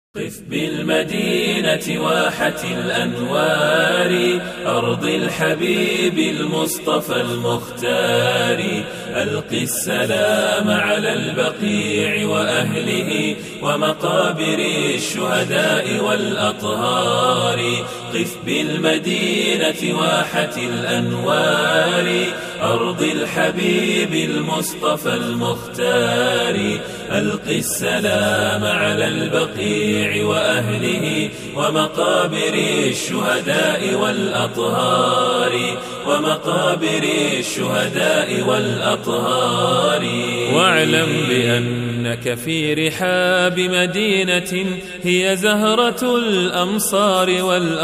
قف بالمدينة واحة الأنوار أرض الحبيب المصطفى المختار ألق السلام على البقيع وأهله ومقابر الشهداء والأطهار قف بالمدينة واحة الأنوار أرض الحبيب المصطفى المختار ألق السلام على البقيع وأهله ومقابر الشهداء والأطهار ومقابر الشهداء والأطهار واعلم بأنك في رحاب مدينة هي زهرة الأمصار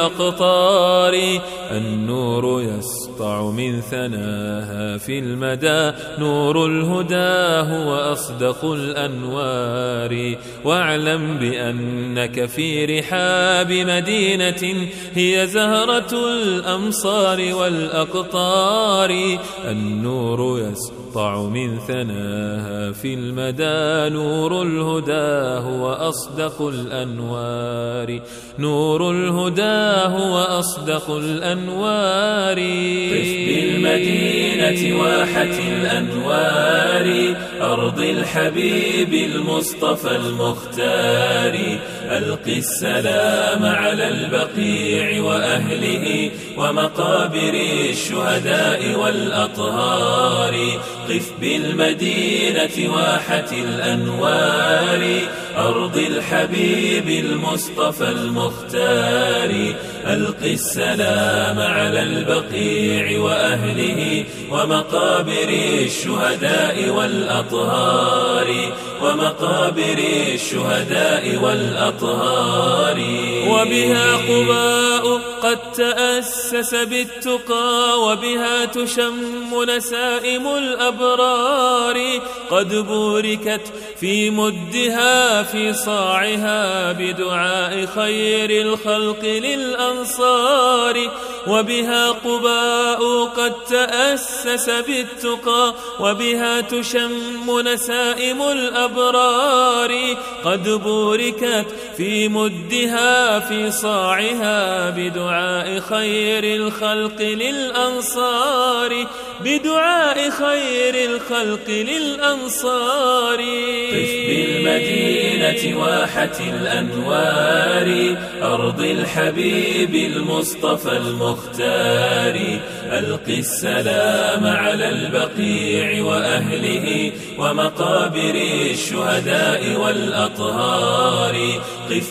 والأقطار النور يسطع من ثناها في المدى نور الهدى هو أصدق الأنوار واعلم بأنك في رحاب مدينة هي زهرة الأمصار والأقطار النور يسطع من ثناها في المدى نور الهدى هو أصدق الأنوار نور الهدى هو أصدق الأنوار قف بالمدينة واحة الأنوار أرض الحبيب المصطفى المختار ألق السلام على البقيع وأهله ومقابر الشهداء والأطهار قف بالمدينة واحة الأنوار أرض الحبيب المصطفى المختار ألق السلام على البقيع وأهله ومقابر الشهداء والأطهار ومقابر الشهداء والأطهار وبها قباء قد تأسس بالتقى وبها تشم نسائم الأبرار قد بوركت في مدها في صاعها بدعاء خير الخلق للأنصار وبها قباء قد تأسس بالتقى وبها تشم نسائم الأبرار قد بوركت في مدها في صاعها بدعاء خير الخلق للأنصار بدعاء خير الخلق للأنصار قف بالمدينة واحة الأنوار أرض الحبيب المصطفى المختار ألق السلام على البقيع وأهله ومقابر الشهداء والأطهار قف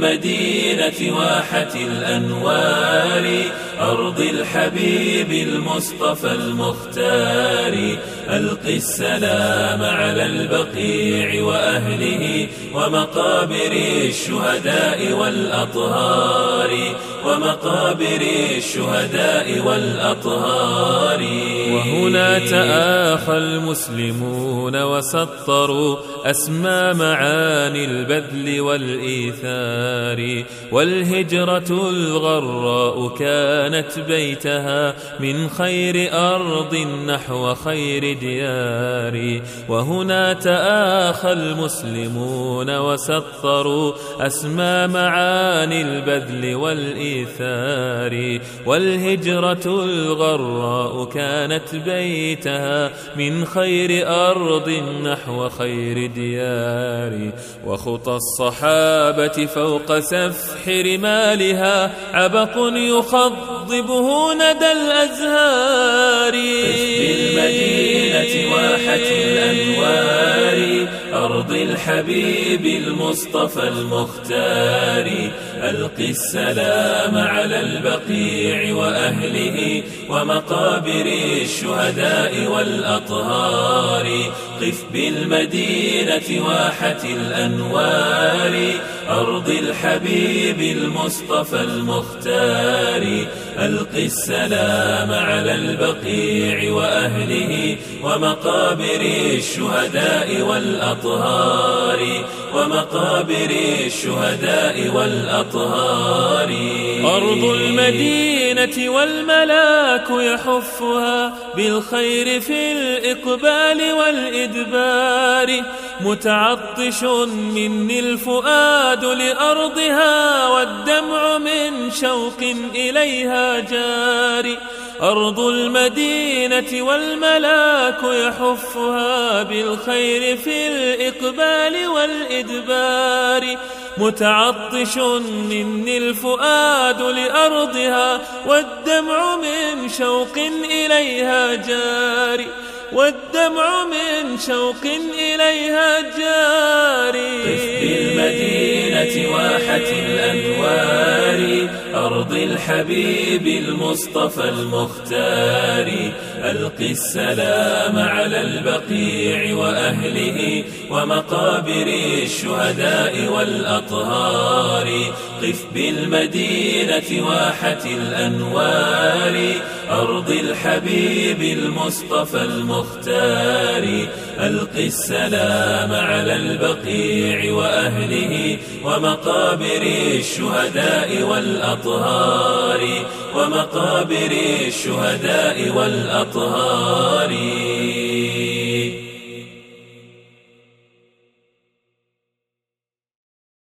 بالمدينة واحة الأنوار أرض الحبيب المصطفى المختار ألق السلام على البقيع وأهله ومقابر الشهداء والأطهار ومقابر الشهداء والأطهار وهنا تآخى المسلمون وسطروا أسمى معاني البذل والإيثار والهجرة الغراء كانت بيتها من خير أرض نحو خير ديار وهنا تآخى المسلمون وسطروا أسمى معاني البذل والإيثار والهجرة الغراء كانت بيتها من خير أرض نحو خير ديار وخطى الصحابة فوق سفح رمالها عبق يخضبه ندى الأزهار قف بالمدينة واحة الأنوار أرض الحبيب المصطفى المختار ألق السلام على البقيع وأهله ومقابر الشهداء والأطهار قف بالمدينة واحة الأنوار أرض الحبيب المصطفى المختار ألق السلام على البقيع وأهله ومقابر الشهداء والأطهار ومقابر الشهداء والأطهار أرض المدينة والملاك يحفها بالخير في الإقبال والإدبار متعطش مني الفؤاد الفؤاد لأرضها والدمع من شوق إليها جاري. أرض المدينة والملاك يحفها بالخير في الإقبال والإدبار. متعطش مني الفؤاد لأرضها والدمع من شوق إليها جاري. والدمع من شوق إليها جاري. قف بالمدينة واحة الأنوار أرض الحبيب المصطفى المختار. ألقي السلام على البقيع وأهله ومقابر الشهداء والأطهار. قف بالمدينة واحة الأنوار أرض الحبيب المصطفى المختار. ألقي السلام على البقيع وأهله ومقابر الشهداء والأطهار. ومقابر الشهداء والأطهار.